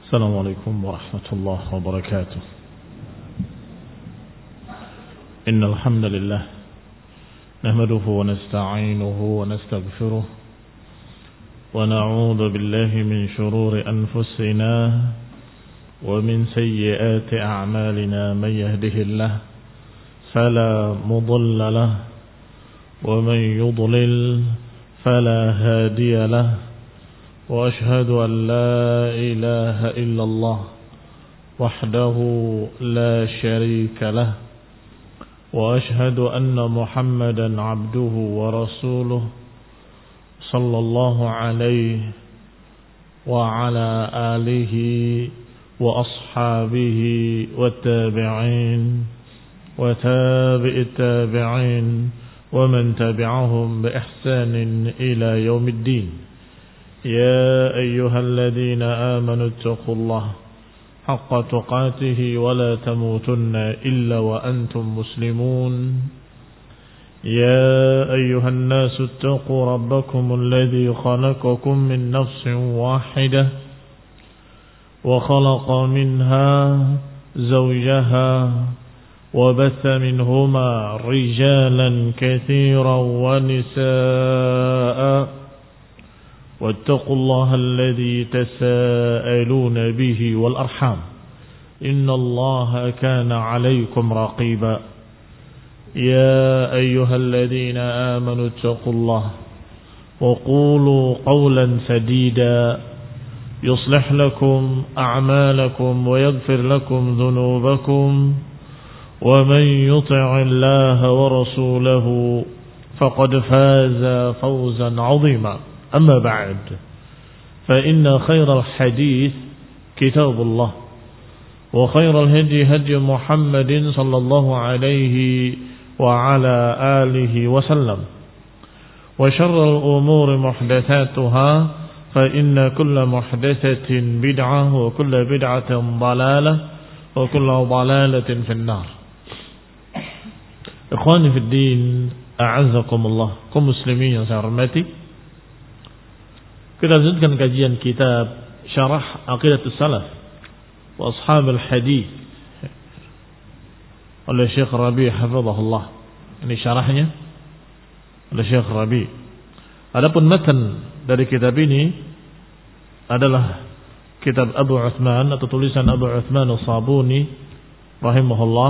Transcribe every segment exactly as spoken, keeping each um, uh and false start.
السلام عليكم ورحمة الله وبركاته. إن الحمد لله نحمده ونستعينه ونستغفره ونعوذ بالله من شرور أنفسنا ومن سيئات أعمالنا. من يهده الله فلا مضل له ومن يضلل فلا هادي له، وأشهد أن لا إله إلا الله وحده لا شريك له، وأشهد أن محمدا عبده ورسوله صلى الله عليه وعلى آله وأصحابه والتابعين وتابع التابعين ومن تبعهم بإحسان إلى يوم الدين. يا أيها الذين آمنوا اتقوا الله حق تقاته ولا تموتن إلا وأنتم مسلمون. يا أيها الناس اتقوا ربكم الذي خلقكم من نفس واحدة وخلق منها زوجها وبث منهما رجالا كثيرا ونساء، واتقوا الله الذي تساءلون به والأرحام إن الله كان عليكم رقيبا. يا أيها الذين آمنوا اتقوا الله وقولوا قولا سديدا يصلح لكم أعمالكم ويغفر لكم ذنوبكم، ومن يطع الله ورسوله فقد فاز فوزا عظيما. أما بعد، فإن خير الحديث كتاب الله، وخير الهدي هدي محمد صلى الله عليه وعلى آله وسلم، وشر الأمور محدثاتها، فإن كل محدثة بدعة وكل بدعة ضلالة وكل ضلالة في النار. Ikhwani fi din, a'azzakumullah, kaum muslimin yang saya hormati. Kita lanjutkan kajian kitab Syarah Aqidatus Salaf wa Ashabul Hadith oleh Syekh Rabi' hafizahullah. Ini syarahnya oleh Syekh Rabi'. Adapun matan dari kitab ini adalah kitab Abu Uthman atau tulisan Abu Uthman As-Sabuni rahimahullah,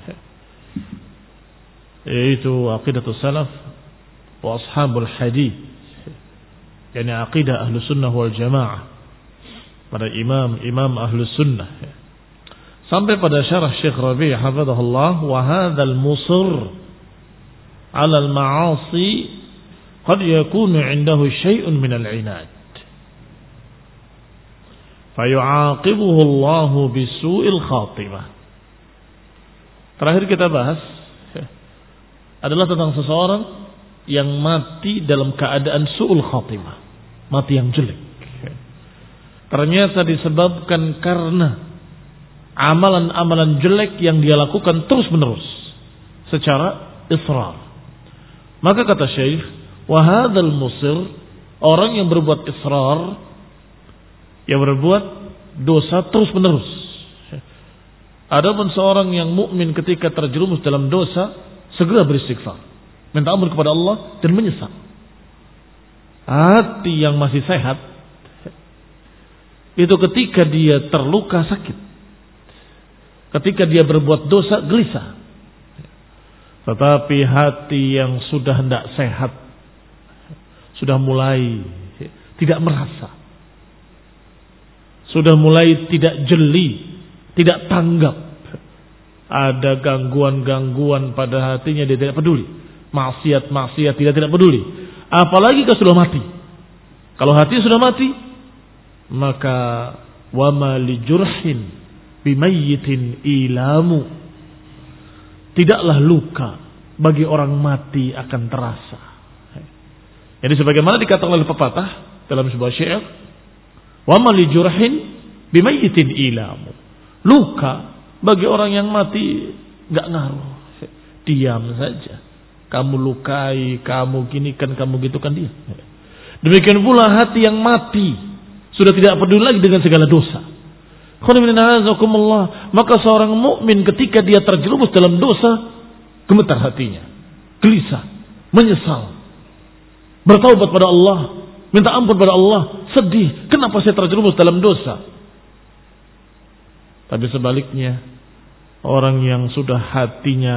yaitu Aqidatus Salaf wa Ashabul Hadith, yakni aqidah Ahlus Sunnah wal Jamaah, pada imam-imam Ahlus Sunnah. Sampai pada syarah Syekh Rabi' hafizahullah, wa hadzal musir 'ala al-ma'asi qad yakunu 'indahu syai'un min al-'inad fayu'aqibuhu Allah bisu'il khatimah. Terakhir kita bahas adalah tentang seseorang yang mati dalam keadaan su'ul khatimah, mati yang jelek. Ternyata disebabkan karena amalan-amalan jelek yang dia lakukan terus-menerus secara israr. Maka kata Syekh, wa hadzal musir, orang yang berbuat israr, yang berbuat dosa terus-menerus. Adapun seorang yang mukmin ketika terjerumus dalam dosa segera beristighfar, minta ampun kepada Allah dan menyesal. Hati yang masih sehat itu ketika dia terluka sakit, ketika dia berbuat dosa gelisah. Tetapi hati yang sudah hendak sehat, sudah mulai tidak merasa, sudah mulai tidak jeli, tidak tanggap, ada gangguan-gangguan pada hatinya, dia tidak peduli. Maksiat-maksiat tidak tidak peduli. Apalagi kalau sudah mati. Kalau hati sudah mati, maka wama lijurhin bimayyitin ilamu. Tidaklah luka bagi orang mati akan terasa. Jadi sebagaimana dikatakan oleh pepatah dalam sebuah syair, wama lijurhin bimayyitin ilamu. Luka bagi orang yang mati enggak ngaruh. Diam saja. Kamu lukai, kamu ginikan, kamu gitukan dia. Demikian pula hati yang mati sudah tidak peduli lagi dengan segala dosa. Maka seorang mukmin ketika dia terjerumus dalam dosa, gemetar hatinya, gelisah, menyesal, bertaubat pada Allah, minta ampun pada Allah, sedih, kenapa saya terjerumus dalam dosa? Tapi sebaliknya, orang yang sudah hatinya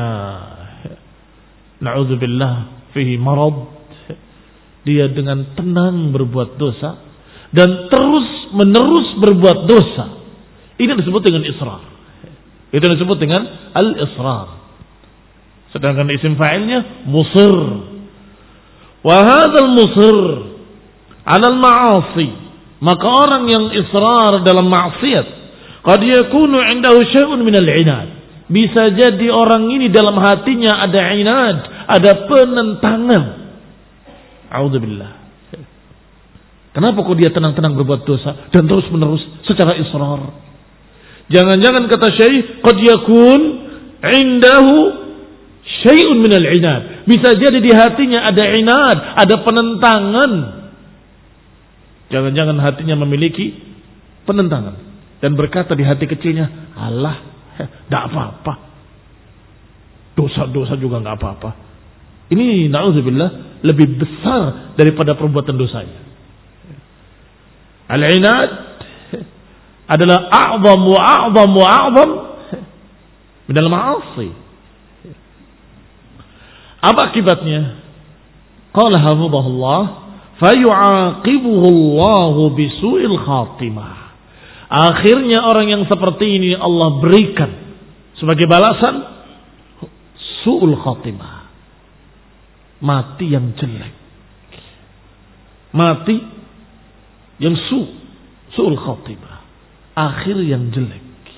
na'udzubillah fihi marad, dia dengan tenang berbuat dosa dan terus menerus berbuat dosa. Ini disebut dengan israr. Itu disebut dengan al-israr. Sedangkan isim fa'ilnya musir. Wa hadzal musir 'ala al-ma'asi. Maka orang yang israr dalam maksiat, qad yakunu 'indahu syai'un min al-'inad. Bisa jadi orang ini dalam hatinya ada inad, ada penentangan. A'udzubillah. Kenapa kok dia tenang-tenang berbuat dosa dan terus menerus secara israr? Jangan-jangan kata Syekh, qad yakun 'indahu syai'un min al-'inad. Bisa jadi di hatinya ada inad, ada penentangan. Jangan-jangan hatinya memiliki penentangan dan berkata di hati kecilnya, "Allah, enggak apa-apa. Dosa-dosa juga enggak apa-apa." Ini na'udzubillah lebih besar daripada perbuatan dosanya. Al-inad adalah a'zam wa a'zam wa a'zam min al-ma'asi. Apa akibatnya? Qala hafizahullah, fayu'aqibuhu Allah bisu'il khatimah. Akhirnya orang yang seperti ini Allah berikan sebagai balasan su'ul khatimah. Mati yang jelek. Mati yang su, su'ul khatimah. Akhir yang jelek.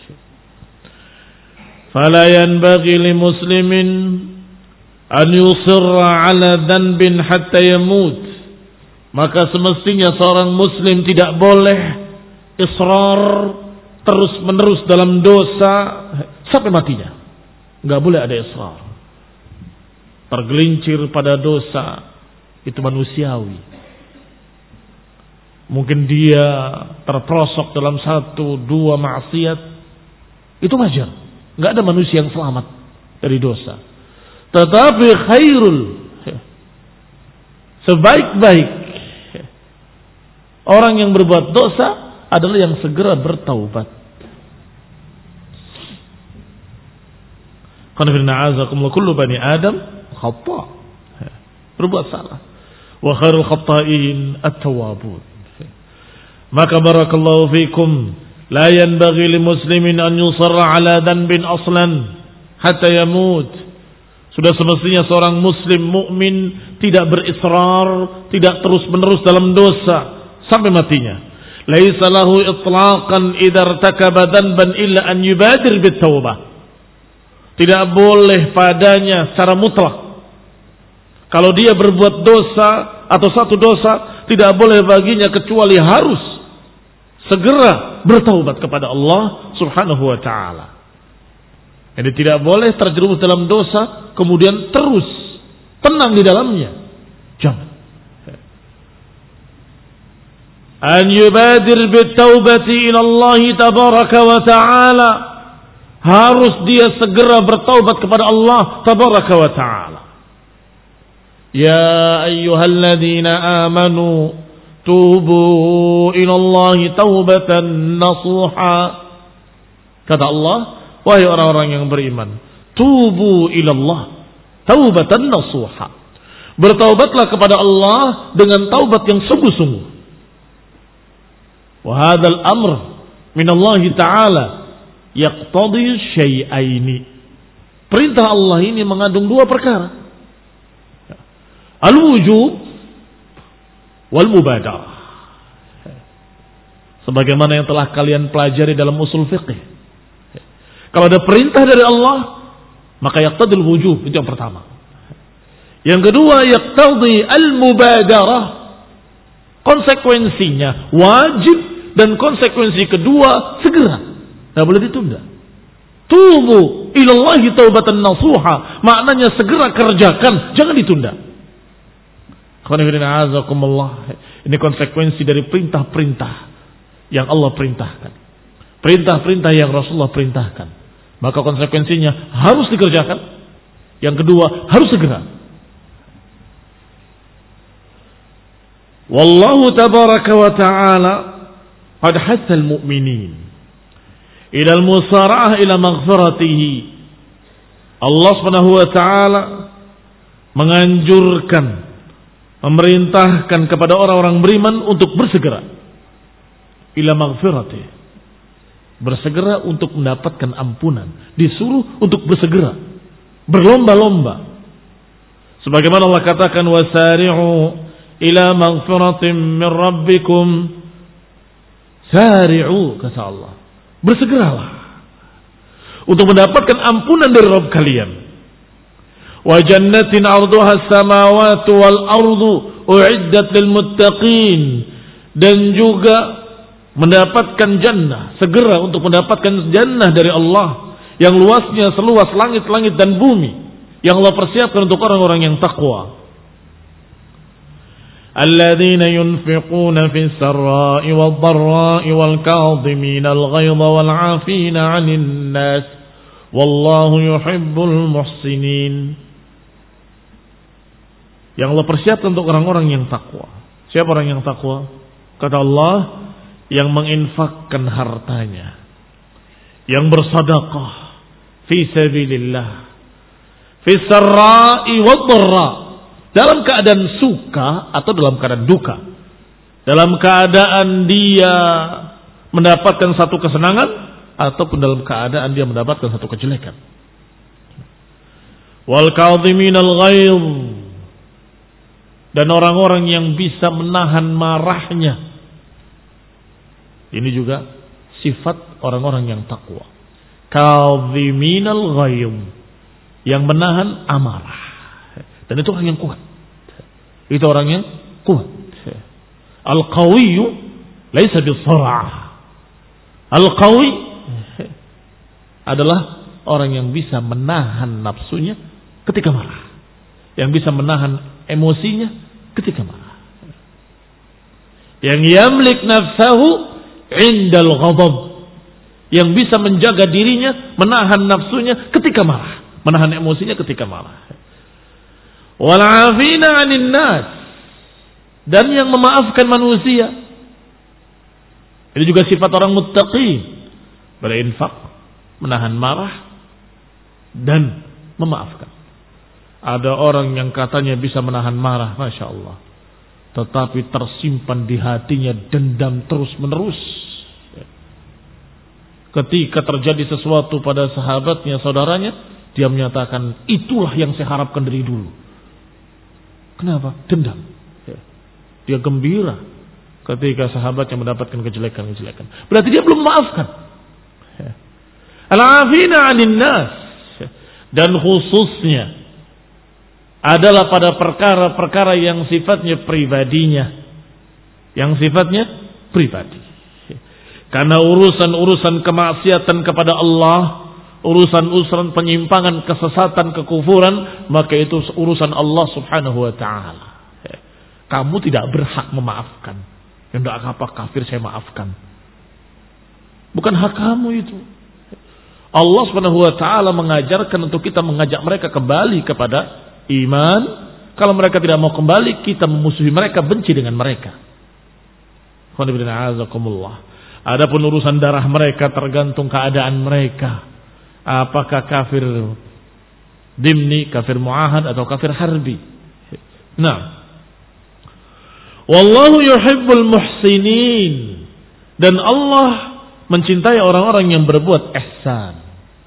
Fala yanbaghi li muslimin an yusirra ala dhanbin hatta yamut. Maka semestinya seorang muslim tidak boleh israr terus menerus dalam dosa sampai matinya. Enggak boleh ada israr. Tergelincir pada dosa itu manusiawi. Mungkin dia terperosok dalam satu dua maksiat, itu wajar. Enggak ada manusia yang selamat dari dosa. Tetapi khairul, sebaik-baik orang yang berbuat dosa adalah yang segera bertaubat. Qanifirna azakumullah kullu bani Adam khata. Berbuat salah. Wa khairul khata'in at-tawwabun. Maka barakallahu fikum, la yanbaghi li muslimin an yusarra ala dhanbin aslan hatta yamut. Sudah semestinya seorang muslim mukmin tidak berisrar, tidak terus-menerus dalam dosa sampai matinya. Laisa lahu itlaqan idza irtakaba dhanban illa an yubadir bit taubah. Tidak boleh padanya secara mutlak. Kalau dia berbuat dosa atau satu dosa, tidak boleh baginya kecuali harus segera bertaubat kepada Allah Subhanahu wa taala. Jadi tidak boleh terjerumus dalam dosa kemudian terus tenang di dalamnya. Jangan. An yubadir bitaubati ila Allah tabaraka wa taala. Harus dia segera bertaubat kepada Allah tabaraka wa taala. Ya ayyuhalladzina amanu tubu ilallahi taubatan nasuha. Kata Allah, wahai orang-orang yang beriman, tubu ilallah taubatan nasuha. Bertaubatlah kepada Allah dengan taubat yang sungguh-sungguh. Wa hadzal amr min Allah taala yaqtadi syai'aini. Perintah Allah ini mengandung dua perkara. Al-wujub wal mubadarah. Sebagaimana yang telah kalian pelajari dalam usul fiqh. Kalau ada perintah dari Allah, maka yaqtadil wujub, itu yang pertama. Yang kedua, yaqtadi al-mubadarah. Konsekuensinya wajib dan konsekuensi kedua segera. Tidak boleh ditunda. Tubu ilallahi taubatan nasuha. Maknanya segera kerjakan, jangan ditunda. Ini konsekuensi dari perintah-perintah yang Allah perintahkan. perintah-perintah yang Rasulullah perintahkan, maka konsekuensinya harus dikerjakan. Yang kedua, harus segera. Wallahu tabaraka wa ta'ala qad hatha al-mu'minin ila al-musara'ah ila maghfiratihi. Allah Subhanahu wa ta'ala menganjurkan, memerintahkan kepada orang-orang beriman untuk bersegera ila maghfiratihi, bersegera untuk mendapatkan ampunan, disuruh untuk bersegera, berlomba-lomba. Sebagaimana Allah katakan, wasari'u ila maghfiratin min rabbikum, sari'u, kata Allah, bersegeralah untuk mendapatkan ampunan dari Rabb kalian. Wa jannatin 'arduha as-samawati wal ardu u'iddat lil muttaqin, dan juga mendapatkan jannah, segera untuk mendapatkan jannah dari Allah yang luasnya seluas langit-langit dan bumi, yang Allah persiapkan untuk orang-orang yang takwa. Alladzina yunfiquna fis sarra'i wad dharra'i wal kadhimina al ghaidha wal 'afina 'anil nas wallahu yuhibbul muhsinin. Yang Allah persiapkan untuk orang-orang yang takwa. Siapa orang yang takwa? Kata Allah, yang menginfakkan hartanya, yang bersedekah fi sabilillah, fi sarra'i wad dharra, dalam keadaan suka atau dalam keadaan duka, dalam keadaan dia mendapatkan satu kesenangan ataupun dalam keadaan dia mendapatkan satu kejelekan. Wal kadhiminal ghaidh, dan orang-orang yang bisa menahan marahnya. Ini juga sifat orang-orang yang takwa. Kadhiminal ghaidh, yang menahan amarah. Dan itu orang yang kuat. Itu orang yang kuat. Al-qawiyyu laisa bis-sar'ah. Al-qawi adalah orang yang bisa menahan nafsunya ketika marah, yang bisa menahan emosinya ketika marah, yang yamlik nafsahu indal ghadab, yang bisa menjaga dirinya, menahan nafsunya ketika marah, menahan emosinya ketika marah. Wal 'afina 'anil nas, dan yang memaafkan manusia. Ini juga sifat orang muttaqi, berinfak, menahan marah dan memaafkan. Ada orang yang katanya bisa menahan marah, Masya Allah, tetapi tersimpan di hatinya dendam terus menerus. Ketika terjadi sesuatu pada sahabatnya, saudaranya, dia menyatakan, itulah yang saya harapkan dari dulu. Kenapa? Dendam. Dia gembira ketika sahabatnya mendapatkan kejelekan-kejelekan. Berarti dia belum memaafkan. Al-'afina 'anil nas, dan khususnya adalah pada perkara-perkara yang sifatnya pribadinya, yang sifatnya pribadi. Karena urusan-urusan kemaksiatan kepada Allah, urusan-urusan penyimpangan, kesesatan, kekufuran, maka itu urusan Allah Subhanahu wa ta'ala. Kamu tidak berhak memaafkan. Yang tidak apa kafir saya maafkan. Bukan hak kamu itu. Allah Subhanahu wa ta'ala mengajarkan untuk kita mengajak mereka kembali kepada iman. Kalau mereka tidak mau kembali, kita memusuhi mereka, benci dengan mereka. Adapun urusan darah mereka tergantung keadaan mereka. Apakah kafir dimni, kafir muahad, atau kafir harbi. Nah, wallahu yuhibbul muhsinin, dan Allah mencintai orang-orang yang berbuat ihsan.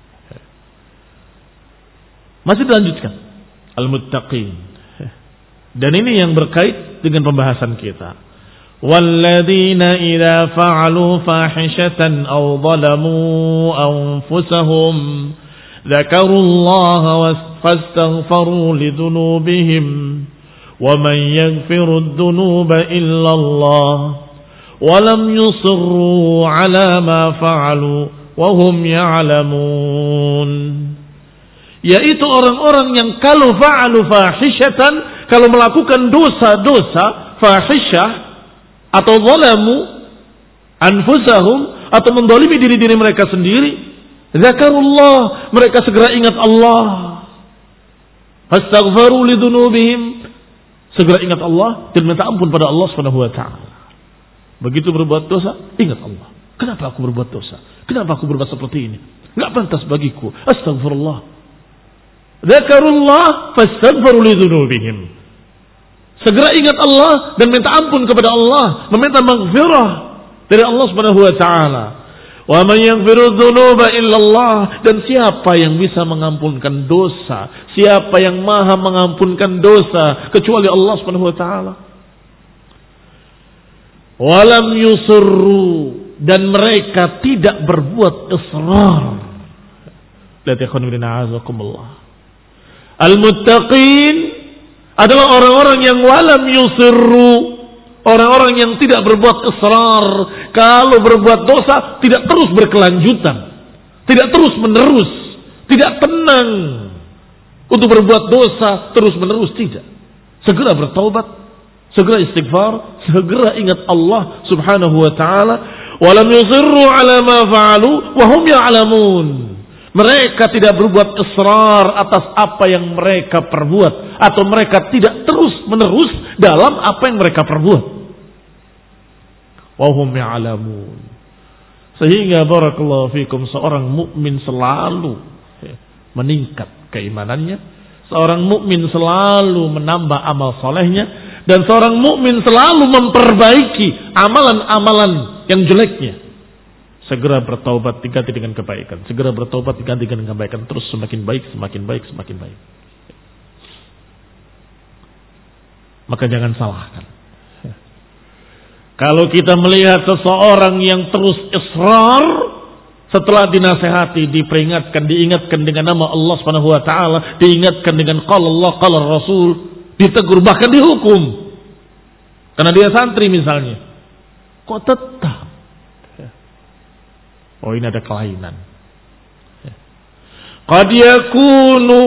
Masih dilanjutkan, al-muttaqin. Dan ini yang berkait dengan pembahasan kita. Walladzina idza fa'alu fahishatan aw zalamu anfusahum dzakarullaha fastaghfaru lidzunubihim wa man yaghfiru dzunuba illa Allah wa lam yusirru ala ma fa'alu wa hum ya'lamun. Yaitu orang-orang yang kalau fa'alu fahishatan, kalau melakukan dosa-dosa fahishah atau zalamu anfusahum, atau mendolimi diri-diri mereka sendiri, zakarullah, mereka segera ingat Allah. Fastaghfaru lidunubihim, segera ingat Allah dan minta ampun pada Allah Subhanahu wa taala. Begitu berbuat dosa, ingat Allah. Kenapa aku berbuat dosa? Kenapa aku berbuat seperti ini? Enggak pantas bagiku. Astagfirullah. Zakarullah fastaghfaru lidunubihim. Segera ingat Allah dan minta ampun kepada Allah, meminta maghfirah dari Allah Subhanahu wa taala. Wa man yaghfiru dzunuba illallah, dan siapa yang bisa mengampunkan dosa? Siapa yang maha mengampunkan dosa kecuali Allah Subhanahu wa taala? Walam yusurru, dan mereka tidak berbuat israr. Lihat ikhwan fillah azakumullah. Al-muttaqin adalah orang-orang yang walam yusirru, orang-orang yang tidak berbuat israr. Kalau berbuat dosa tidak terus berkelanjutan, tidak terus menerus, tidak tenang untuk berbuat dosa terus menerus, tidak. Segera bertaubat, segera istighfar, segera ingat Allah Subhanahu wa taala. Walam yusirru ala ma fa'alu wa hum ya'lamun. Mereka tidak berbuat israr atas apa yang mereka perbuat, atau mereka tidak terus menerus dalam apa yang mereka perbuat. Wa hum ya'lamun. Sehingga barakallahu fikum, seorang mukmin selalu meningkat keimanannya, seorang mukmin selalu menambah amal solehnya, dan seorang mukmin selalu memperbaiki amalan-amalan yang jeleknya. Segera bertaubat diganti dengan kebaikan, segera bertaubat diganti dengan kebaikan, terus semakin baik, semakin baik, semakin baik. Maka jangan salahkan. Kalau kita melihat seseorang yang terus israr, setelah dinasehati, diperingatkan, diingatkan dengan nama Allah Subhanahu wa taala, diingatkan dengan qala Allah, qala Rasul, ditegur, bahkan dihukum. Karena dia santri misalnya. Kok tetap? Oh, ini ada kelainan. Qad yakunu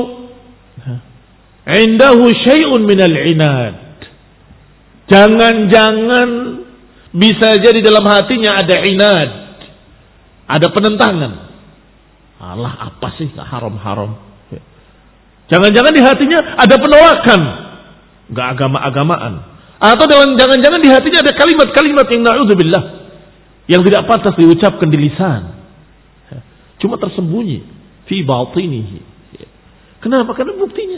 indahu syai'un minal inad. Jangan-jangan bisa jadi dalam hatinya ada inad, ada penentangan. Alah, apa sih haram-haram? Jangan-jangan di hatinya ada penolakan, enggak agama-agamaan. Atau dalam jangan-jangan di hatinya ada kalimat-kalimat yang na'udzubillah, yang tidak pantas diucapkan di lisan, cuma tersembunyi fi batinihi. Kenapa? Karena buktinya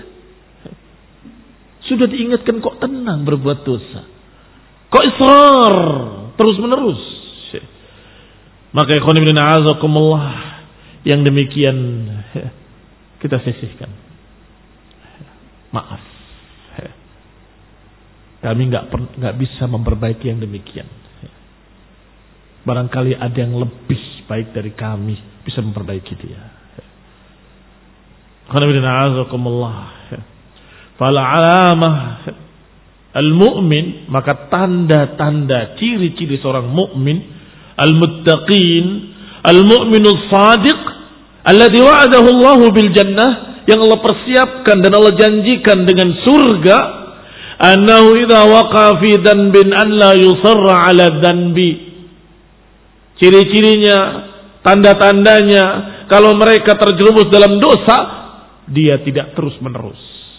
sudah diingatkan kok tenang berbuat dosa, kok israr terus menerus. Maka ikhwan fillah azakumullah, yang demikian kita sisihkan. Maaf, kami nggak nggak bisa memperbaiki yang demikian. Barangkali ada yang lebih baik dari kami bisa memperbaiki dia. Fala alamah al-mu'min, maka tanda-tanda ciri-ciri seorang mukmin, al-muttaqin, al-mu'minus shadiq, alladzi wa'adahu Allah bil jannah, yang Allah persiapkan dan Allah janjikan dengan surga, annahu idza waqa fi dhanbin an la yusarra ala dhanbi. Ciri-cirinya, tanda-tandanya, kalau mereka terjerumus dalam dosa, dia tidak terus-menerus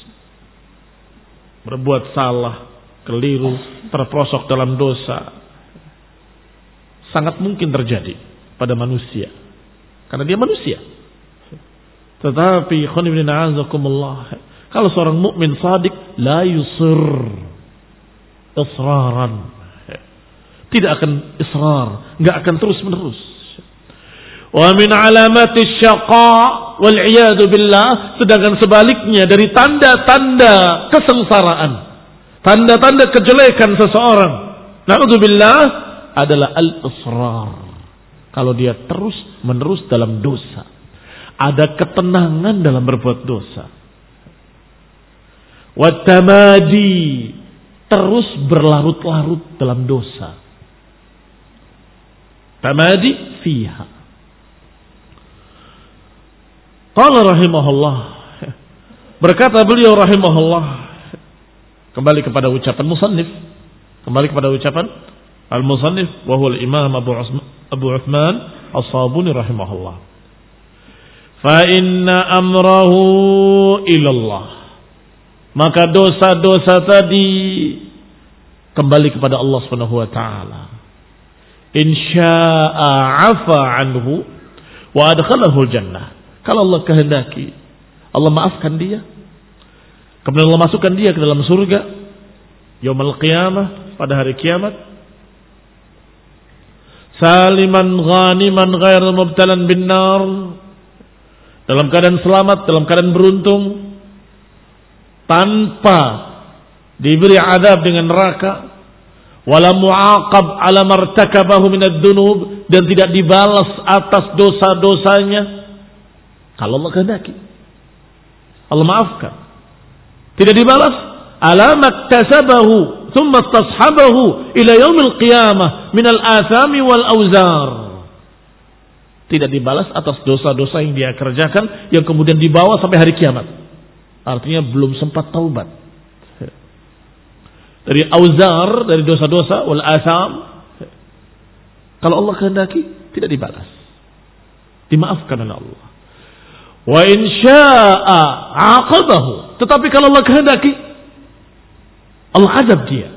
berbuat salah, keliru, terprosok dalam dosa. Sangat mungkin terjadi pada manusia, karena dia manusia. Tetapi kalau seorang mukmin shadiq, la yusir israran, tidak akan israr, enggak akan terus menerus. Wa min alamati syaqa wal iyadu billah, sedangkan sebaliknya dari tanda-tanda kesengsaraan, tanda-tanda kejelekan seseorang, naudzubillah, adalah al-israr. Kalau dia terus menerus dalam dosa, ada ketenangan dalam berbuat dosa. Wa tamadi, terus berlarut-larut dalam dosa. Tamadi fiha. Qala rahimahullah, berkata beliau rahimahullah, kembali kepada ucapan musannif, kembali kepada ucapan al-musannif wa huwa al-imam Abu Usman Abu Uthman As-Sabuni rahimahullah. Fa inna amrahu ilallah. Maka dosa-dosa tadi kembali kepada Allah Subhanahu wa taala. In syaa'a 'afa 'anhu wa adkhalahu al-jannah. Kalau Allah kehendaki, Allah maafkan dia. Kemudian Allah masukkan dia ke dalam surga yaumul qiyamah, pada hari kiamat. Saliman ghaniman ghairu mubtalan bin nar. Dalam keadaan selamat, dalam keadaan beruntung, tanpa diberi adab dengan neraka, wala mu'aqab ala martakabahu minad dunub, dan tidak dibalas atas dosa-dosanya kalau Allah kehendaki. Allah maafkan. Tidak dibalas ala maktasabahu thumma tashabahu ila yaumil qiyamah minal athami wal auzar. Tidak dibalas atas dosa-dosa yang dia kerjakan yang kemudian dibawa sampai hari kiamat. Artinya belum sempat taubat. Dari auzar, dari dosa-dosa, wal atham, kalau Allah kehendaki tidak dibalas, dimaafkan oleh Allah. Wa in syaa'a 'aqabahu. Tetapi kalau Allah kehendaki, Allah azab dia.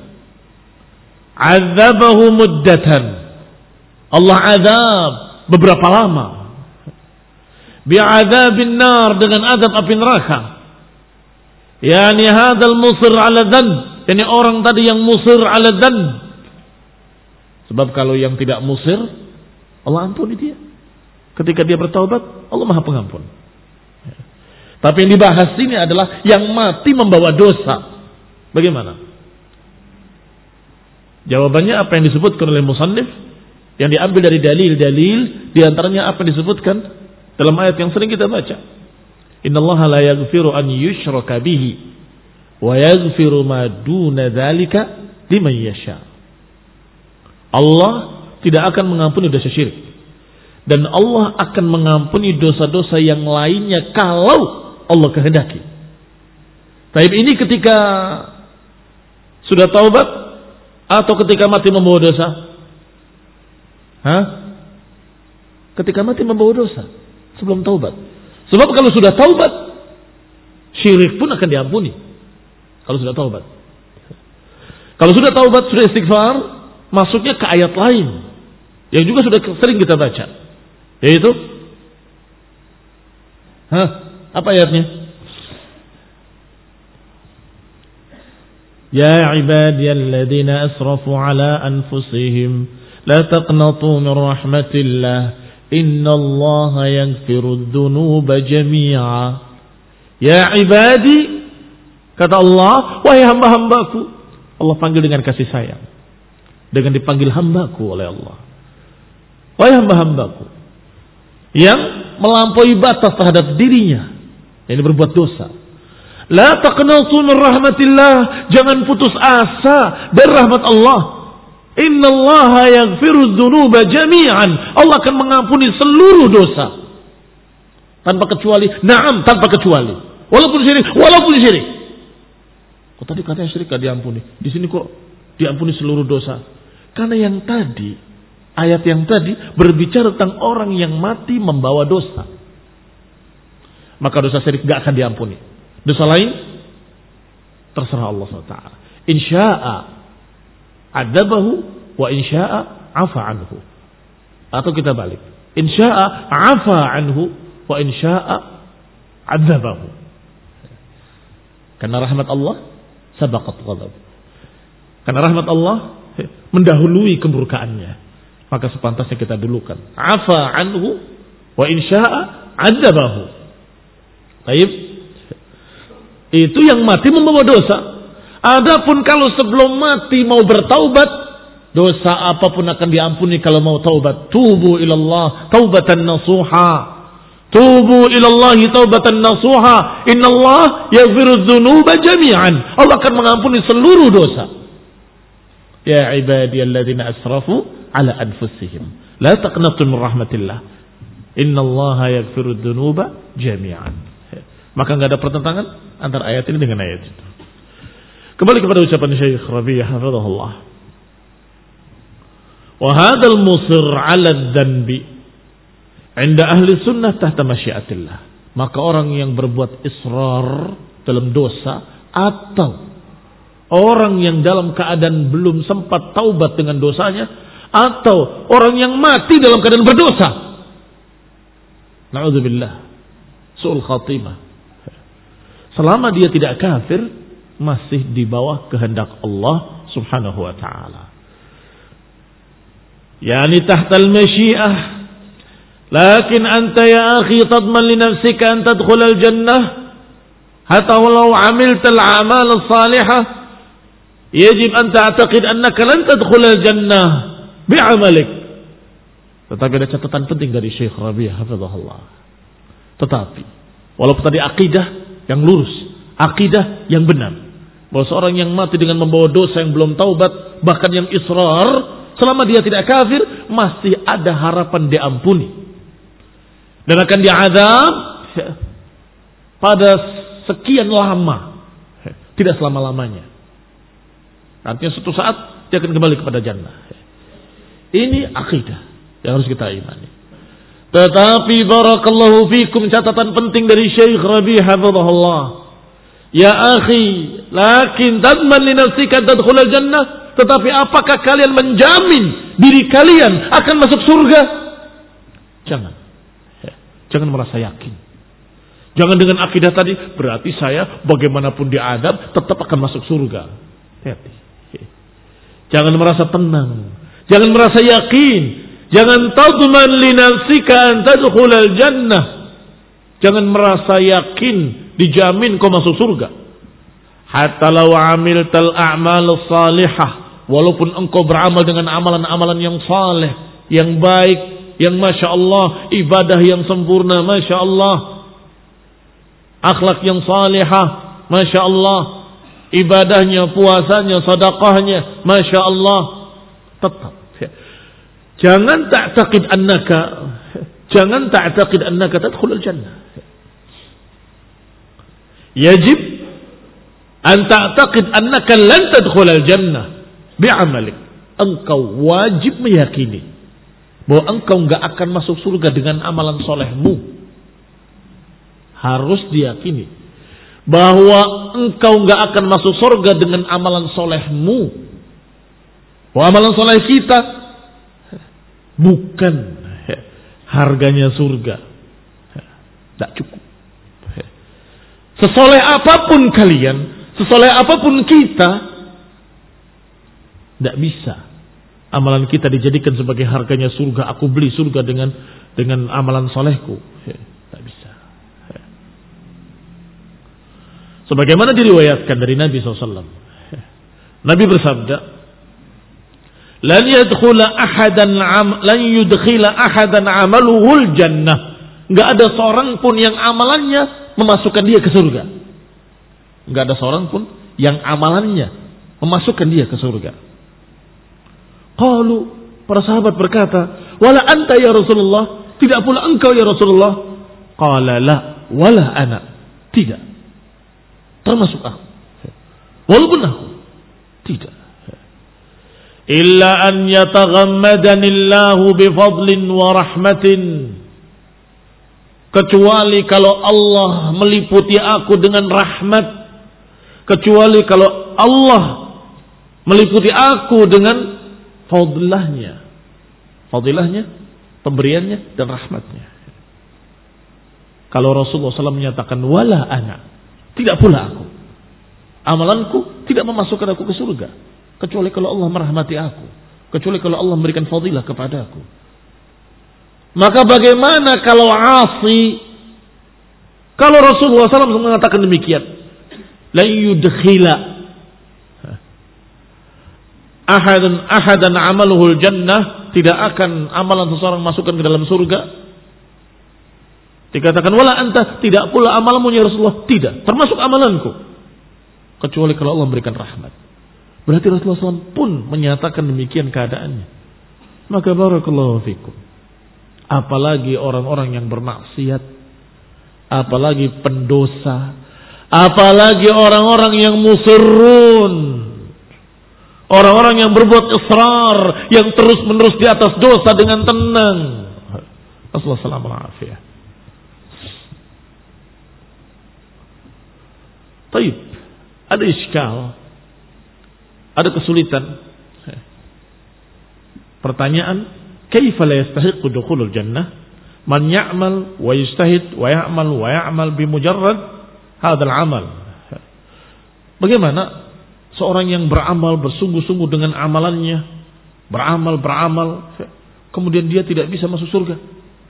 Azabahu muddatan. Allah azab beberapa lama. Bi'adzabin nar, dengan azab api neraka. Yani hadzal musir 'ala dzanb, yani orang tadi yang musir 'ala dzanb. Sebab kalau yang tidak musir, Allah ampuni dia. Ketika dia bertaubat, Allah Maha Pengampun. Tapi yang dibahas ini adalah yang mati membawa dosa. Bagaimana? Jawabannya apa yang disebutkan oleh musannif, yang diambil dari dalil-dalil, diantaranya apa yang disebutkan dalam ayat yang sering kita baca. Innallaha la yaghfiru an yushraka bihi wa yaghfiru ma duna dzalika liman yasha. Allah tidak akan mengampuni dosa syirik, dan Allah akan mengampuni dosa-dosa yang lainnya kalau Allah kehendaki. Tapi ini ketika sudah taubat atau ketika mati membawa dosa? Hah? Ketika mati membawa dosa, sebelum taubat. Sebab kalau sudah taubat, syirik pun akan diampuni. Kalau sudah taubat. Kalau sudah taubat, sudah istighfar, masuknya ke ayat lain yang juga sudah sering kita baca, yaitu, hah? Apa ayatnya? Ya ibadiyalladzina asrafu ala anfusihim la taqnatu min rahmatillah innallaha yaghfirudz dzunuba jami'a. Ya ibadi, kata Allah, wahai hamba-hambaku. Allah panggil dengan kasih sayang, dengan dipanggil hambaku oleh Allah. Wahai hamba-hambaku yang melampaui batas terhadap dirinya, yang berbuat dosa. La taqnatu min rahmatillah, jangan putus asa dari rahmat Allah. Innallaha yaghfirudz dzunuba jami'an. Allah akan mengampuni seluruh dosa tanpa kecuali. Naam, tanpa kecuali. Walaupun syirik, walaupun syirik. Kok tadi katanya syirik gak diampuni? Di sini kok diampuni seluruh dosa? Karena yang tadi, ayat yang tadi berbicara tentang orang yang mati membawa dosa. Maka dosa syirik gak akan diampuni. Dosa lain terserah Allah subhanahu wa taala. Insya'a adabahu wa insya'a afa anhu. Atau kita balik. Insya'a afa anhu wa insya'a adabahu. Karena rahmat Allah sabaqat ghadab. Karena rahmat Allah mendahului kemurkaannya, maka sepantasnya kita dulukan afa anhu wa insya'a adabahu. Baik. Itu yang mati membawa dosa. Adapun kalau sebelum mati mau bertaubat, dosa apapun akan diampuni kalau mau taubat. Tubu ilallah taubatan nasuha. Tubu ilallahi taubatan nasuha. Innallah yaghfirudz dzunuba jami'an. Allah akan mengampuni seluruh dosa. Ya ibadiyalladzina asrafu ala anfusihim la taqnatu min rahmatillah. Innallaha yaghfirudz dzunuba jami'an. Maka enggak ada pertentangan antara ayat ini dengan ayat itu. Kembali kepada ucapan Syekh Rabi' hafizahullah. Wa hadzal musir 'ala dzanbi 'inda ahli sunnah tahta masyiatillah. Maka orang yang berbuat israr dalam dosa atau orang yang dalam keadaan belum sempat taubat dengan dosanya, atau orang yang mati dalam keadaan berdosa, na'udzubillah, su'ul khatimah, selama dia tidak kafir, masih di bawah kehendak Allah subhanahu wa ta'ala. Yani tahtal masyiah. Lakin anta ya akhi tadman li nafsika an tadkhul al jannah hatta walau amilta al a'mal as salihah yajib an ta'taqid annaka lan tadkhul al jannah bi'amalik. Tetapi ada catatan penting dari Syekh Rabi' hafizahullah. Tetapi walaupun tadi akidah yang lurus, akidah yang benar, bahwa seorang yang mati dengan membawa dosa yang belum taubat, bahkan yang israr, selama dia tidak kafir, masih ada harapan diampuni dan akan diazab pada sekian lama, tidak selama-lamanya. Artinya suatu saat dia akan kembali kepada jannah. Ini akidah yang harus kita imani. Tetapi barakallahu fikum, catatan penting dari Syekh Rabi' hafizahullah. Ya akhi, lakin tadman li nafsika tadkhul al jannah, tetapi apakah kalian menjamin diri kalian akan masuk surga? Jangan. Jangan merasa yakin. Jangan dengan akidah tadi, berarti saya bagaimanapun diadab tetap akan masuk surga. Hati. Jangan merasa tenang. Jangan merasa yakin. Jangan tadman li nafsika an tadkhul al jannah. Jangan merasa yakin dijamin kau masuk surga. Hatta law amiltal a'mal salihah, walaupun engkau beramal dengan amalan-amalan yang saleh, yang baik, yang masya Allah, ibadah yang sempurna, masya Allah, akhlak yang salihah, masya Allah, ibadahnya, puasanya, sedekahnya, masya Allah, tetap jangan ta'taqid annaka jangan ta'taqid annaka tadkhulul jannah. Yajib an ta'taqid annaka lan tadkhulul jannah bi'amalik. Engkau wajib meyakini bahwa engkau enggak akan masuk surga dengan amalan solehmu. Harus diyakini bahwa engkau enggak akan masuk surga dengan amalan solehmu. Bahwa amalan soleh kita bukan harganya surga. Tidak cukup. Sesoleh apapun kalian, sesoleh apapun kita, tidak bisa amalan kita dijadikan sebagai harganya surga. Aku beli surga dengan dengan amalan solehku. Tidak bisa. Sebagaimana diriwayatkan dari Nabi shallallahu alaihi wasallam. Nabi bersabda, lan yadkhula ahadan lan yudkhila ahadan amaluhul jannah. Enggak ada seorang pun yang amalannya memasukkan dia ke surga. Enggak ada seorang pun yang amalannya memasukkan dia ke surga. Qalu, para sahabat berkata, wala anta ya Rasulullah, tidak pula engkau ya Rasulullah. Qala la wala ana, tidak. Termasuk aku. Walaupun aku tidak. Illa an yataghammadanillahu bifadlin wa rahmatin, kecuali kalau Allah meliputi aku dengan rahmat, kecuali kalau Allah meliputi aku dengan fadlahnya, fadilahnya, pemberiannya dan rahmatnya. Kalau Rasulullah shallallahu alaihi wasallam menyatakan wala ana, tidak pula aku, amalanku tidak memasukkan aku ke surga, kecuali kalau Allah merahmati aku, kecuali kalau Allah memberikan fadilah kepada aku. Maka bagaimana kalau asi? Kalau Rasulullah shallallahu alaihi wasallam mengatakan demikian, la yudkhila ahadan ahadan amaluhul jannah, tidak akan amalan seseorang masukkan ke dalam surga. Dikatakan wala anta, tidak pula amalmu ya Rasulullah, tidak termasuk amalanku, kecuali kalau Allah memberikan rahmat. Berarti Rasulullah shallallahu alaihi wasallam pun menyatakan demikian keadaannya. Maka barakallahu fikum, apalagi orang-orang yang bermaksiat, apalagi pendosa, apalagi orang-orang yang musirrun, Orang-orang yang berbuat israr, yang terus-menerus di atas dosa dengan tenang. Assalamualaikum warahmatullahi wabarakatuh. Taib, ada iskal, ada kesulitan. Pertanyaan, kaifa la yastahiqqu dukhulul jannah man ya'mal wa yajtahid wa ya'mal wa ya'mal bimujarrad hadzal amal. Bagaimana seorang yang beramal bersungguh-sungguh dengan amalannya, beramal beramal, kemudian dia tidak bisa masuk surga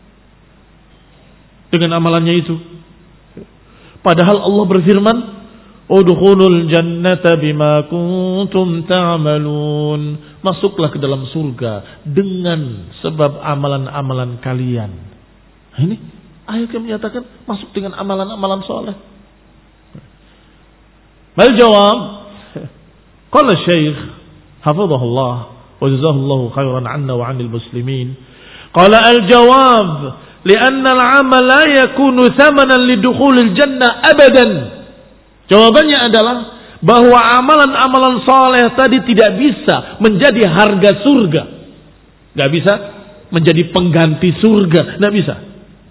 dengan amalannya itu? Padahal Allah berfirman, udkhulul jannata bima kuntum ta'malun. Masuklah ke dalam surga dengan sebab amalan-amalan kalian. Nah, ini ayat yang menyatakan masuk dengan amalan-amalan soleh. Mal jawab? Qala Syekh hafizahullah wa jazahullahu khairan 'anna wa 'anil muslimin. Qala al-jawab li'anna al-'amal la yakunu thamanan lidukhulil jannah abadan. Jawabannya adalah bahwa amalan-amalan soleh tadi tidak bisa menjadi harga surga. Gak bisa menjadi pengganti surga. Gak bisa.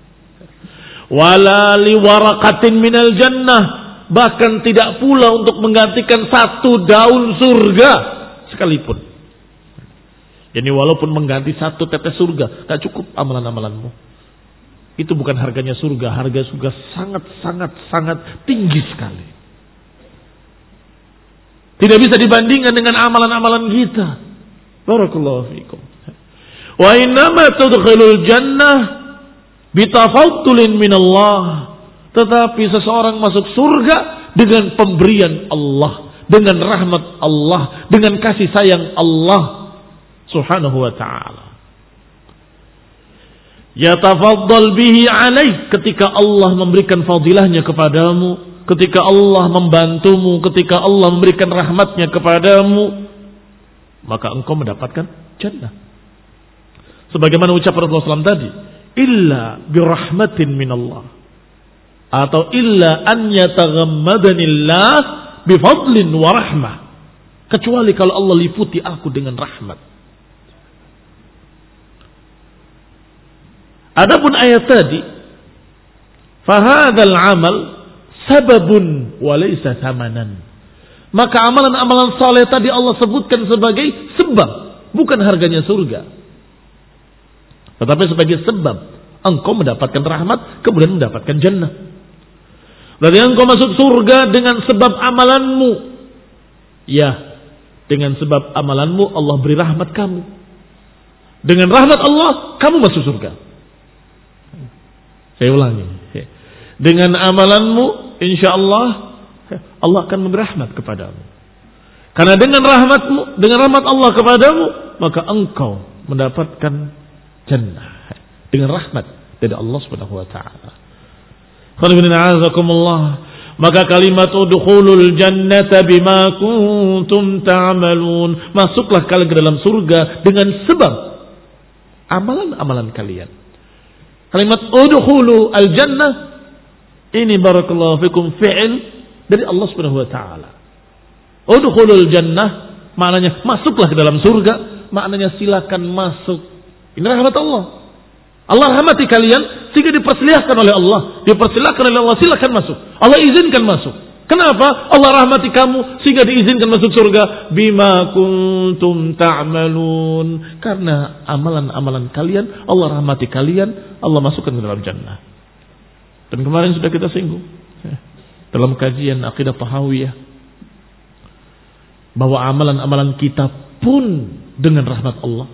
Wala liwaraqatin minal jannah. Bahkan tidak pula untuk menggantikan satu daun surga sekalipun. Jadi walaupun mengganti satu tetes surga, gak cukup amalan-amalanmu. Itu bukan harganya surga. Harga surga sangat-sangat-sangat tinggi sekali. Tidak bisa dibandingkan dengan amalan-amalan kita. Barakallahu fiikum. Wa innama tudkhilul jannah bitafaddulin minallah. Tetapi seseorang masuk surga dengan pemberian Allah, dengan rahmat Allah, dengan kasih sayang Allah Subhanahu wa ta'ala. Yatafaddal bihi alaik, ketika Allah memberikan fadilahnya kepadamu, ketika Allah membantumu, ketika Allah memberikan rahmatnya kepadamu, maka engkau mendapatkan jannah. Sebagaimana ucapan Rasulullah shallallahu alaihi wasallam tadi, illa birahmatin minallah, atau illa an yataghammadanillah bifadlin wa rahmah, kecuali kalau Allah liputi aku dengan rahmat. Adapun ayat tadi, fahadzal amal sababun walaysa thamanan. Maka amalan-amalan saleh tadi Allah sebutkan sebagai sebab, bukan harganya surga. Tetapi sebagai sebab engkau mendapatkan rahmat, kemudian mendapatkan jannah. Berarti engkau masuk surga dengan sebab amalanmu. Ya, dengan sebab amalanmu Allah beri rahmat kamu. Dengan rahmat Allah kamu masuk surga. Saya ulangi. Dengan amalanmu, insya Allah Allah akan memberi rahmat kepadamu. Karena dengan rahmatmu, dengan rahmat Allah kepadamu, maka engkau mendapatkan jannah dengan rahmat dari Allah Subhanahu wa taala. Maka kalimat udkhulul jannata bima kuntum ta'malun, masuklah kalian ke dalam surga dengan sebab amalan-amalan kalian. Kalimat udkhulu al-jannah ini barakallahu fikum fi'il dari Allah Subhanahu wa taala. Udkhulul jannah maknanya masuklah ke dalam surga, maknanya silakan masuk. Ini rahmat Allah. Allah rahmati kalian sehingga dipersilahkan oleh Allah, dipersilahkan oleh Allah, silakan masuk. Allah izinkan masuk. Kenapa? Allah rahmati kamu sehingga diizinkan masuk surga. Bima kuntum ta'malun, karena amalan-amalan kalian Allah rahmati kalian, Allah masukkan ke dalam jannah. Dan kemarin sudah kita singgung dalam kajian akidah Tahawiyah bahwa amalan-amalan kita pun dengan rahmat Allah.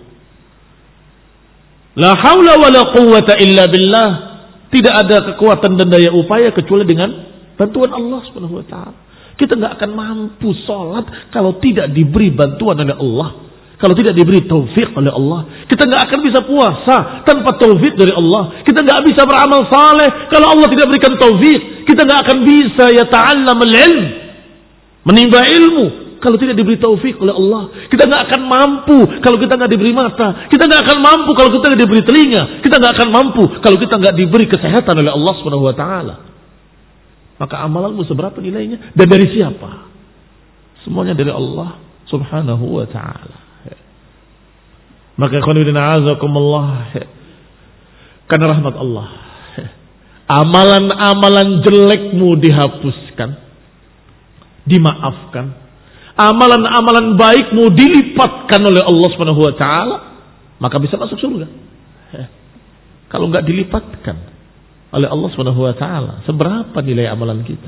La haula wala quwwata illa billah. Tidak ada kekuatan dan daya upaya kecuali dengan bantuan Allah Subhanahu wa taala. Kita enggak akan mampu salat kalau tidak diberi bantuan oleh Allah. Kalau tidak diberi taufik oleh Allah. Kita enggak akan bisa puasa tanpa taufik dari Allah. Kita enggak bisa beramal saleh kalau Allah tidak berikan taufik. Kita enggak akan bisa ya ta'allamul ilm, menimba ilmu, kalau tidak diberi taufik oleh Allah. Kita nggak akan mampu kalau kita nggak diberi mata. Kita nggak akan mampu kalau kita nggak diberi telinga. Kita nggak akan mampu kalau kita nggak diberi kesehatan oleh Allah Subhanahu Wa Taala. Maka amalanmu seberapa nilainya dan dari siapa? Semuanya dari Allah Subhanahu wa ta'ala. Maka ikhwan a'azakumullah, karena rahmat Allah, amalan-amalan jelekmu dihapuskan, dimaafkan. Amalan-amalan baikmu dilipatkan oleh Allah Subhanahu wa ta'ala, maka bisa masuk surga. Kalau enggak dilipatkan oleh Allah Subhanahu wa ta'ala, seberapa nilai amalan kita?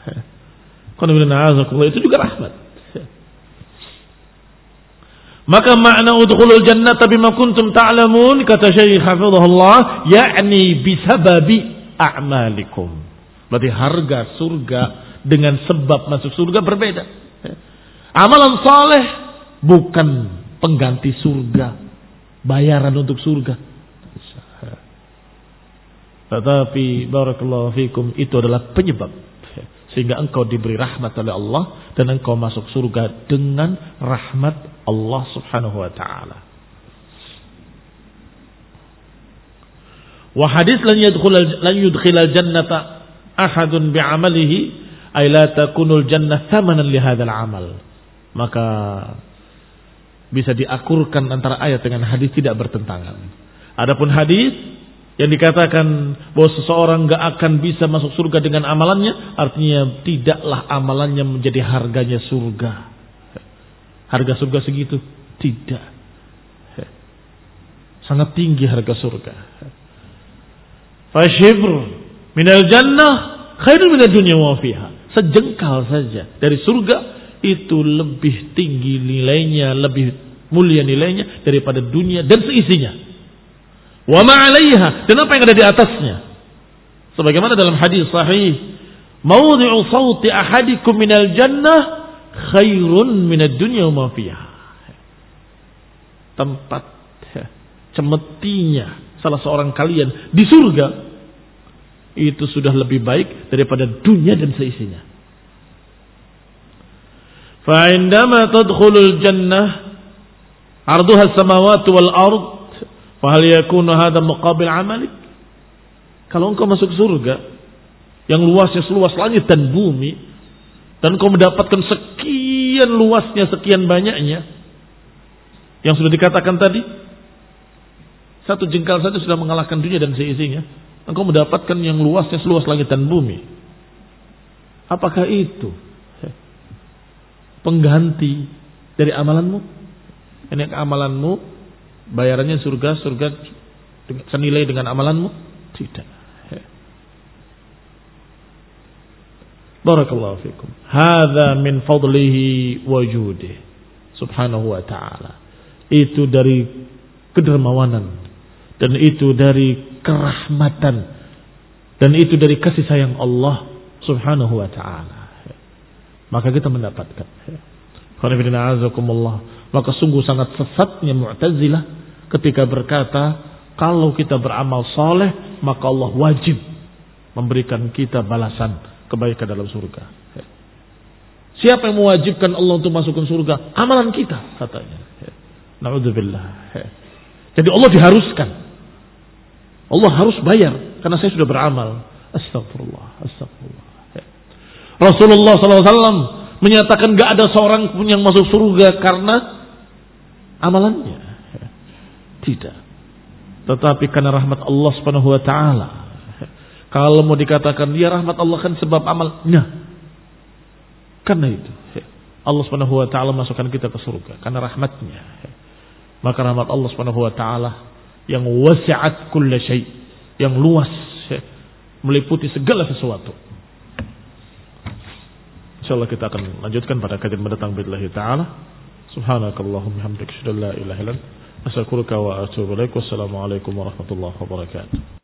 Itu juga rahmat. Maka makna udkhulul jannata bima kuntum ta'lamun, kata Syekh hafizahullah, yakni bisababi a'malikum. Berarti harga surga dengan sebab masuk surga berbeda. Amalan saleh bukan pengganti surga, bayaran untuk surga. Tetapi barakallahu fikum, itu adalah penyebab sehingga engkau diberi rahmat oleh Allah dan engkau masuk surga dengan rahmat Allah Subhanahu wa ta'ala. Wa hadis lan yadkhul lan yudkhilal jannata ahadun bi'amalihi ay la takunul jannah thamanan li hadzal amal. Maka bisa diakurkan antara ayat dengan hadis, tidak bertentangan. Adapun hadis yang dikatakan bahwa seseorang gak akan bisa masuk surga dengan amalannya, artinya tidaklah amalannya menjadi harganya surga. Harga surga segitu? Tidak. Sangat tinggi harga surga. Fashibr minal jannah khairun minad dunya wa fiha. Sejengkal saja dari surga itu lebih tinggi nilainya, lebih mulia nilainya daripada dunia dan seisinya. Wa ma'alaiha, dan apa yang ada di atasnya. Sebagaimana dalam hadis sahih, mawdi'u sawti ahadikum minal jannah khairun minad dunya wa ma fiha. Tempat cemetinya salah seorang kalian di surga itu sudah lebih baik daripada dunia dan seisinya. Fa indama tadkhulul jannah arduha as-samawati wal ard fahal yakunu hadha muqabil amalik? Kalau engkau masuk surga yang luasnya seluas langit dan bumi, dan engkau mendapatkan sekian luasnya, sekian banyaknya yang sudah dikatakan tadi, satu jengkal saja sudah mengalahkan dunia dan seisinya, engkau mendapatkan yang luasnya seluas langit dan bumi. Apakah itu pengganti dari amalanmu? Ini amalanmu bayarannya surga, surga senilai dengan amalanmu? Tidak. Barakallahu fikum. Hadza min fadlihi wa judihi subhanahu wa ta'ala. Itu dari kedermawanan, dan itu dari kerahmatan, dan itu dari kasih sayang Allah subhanahu wa ta'ala. Maka kita mendapatkan. Maka sungguh sangat sesatnya Mu'tazilah ketika berkata, kalau kita beramal soleh maka Allah wajib memberikan kita balasan kebaikan dalam surga. Siapa yang mewajibkan Allah untuk masukkan surga? Amalan kita, katanya. Na'udzubillah. Jadi Allah diharuskan, Allah harus bayar karena saya sudah beramal. Astagfirullah, astagfirullah. Rasulullah sallallahu alaihi wasallam menyatakan gak ada seorang pun yang masuk surga karena amalannya. Tidak. Tetapi karena rahmat Allah subhanahu wa ta'ala. Kalau mau dikatakan ya rahmat Allah kan sebab amal, nah, karena itu Allah subhanahu wa ta'ala masukkan kita ke surga karena rahmatnya. Maka rahmat Allah subhanahu wa ta'ala yang wasi'at kulla syai', yang luas, meliputi segala sesuatu. InsyaAllah kita akan lanjutkan pada kajian mendatang billahi ta'ala. Subhanakallahumma hamdika asyhadu an la ilaha illa anta astaghfiruka wa atubu ilaik. Wassalamualaikum warahmatullahi wabarakatuh.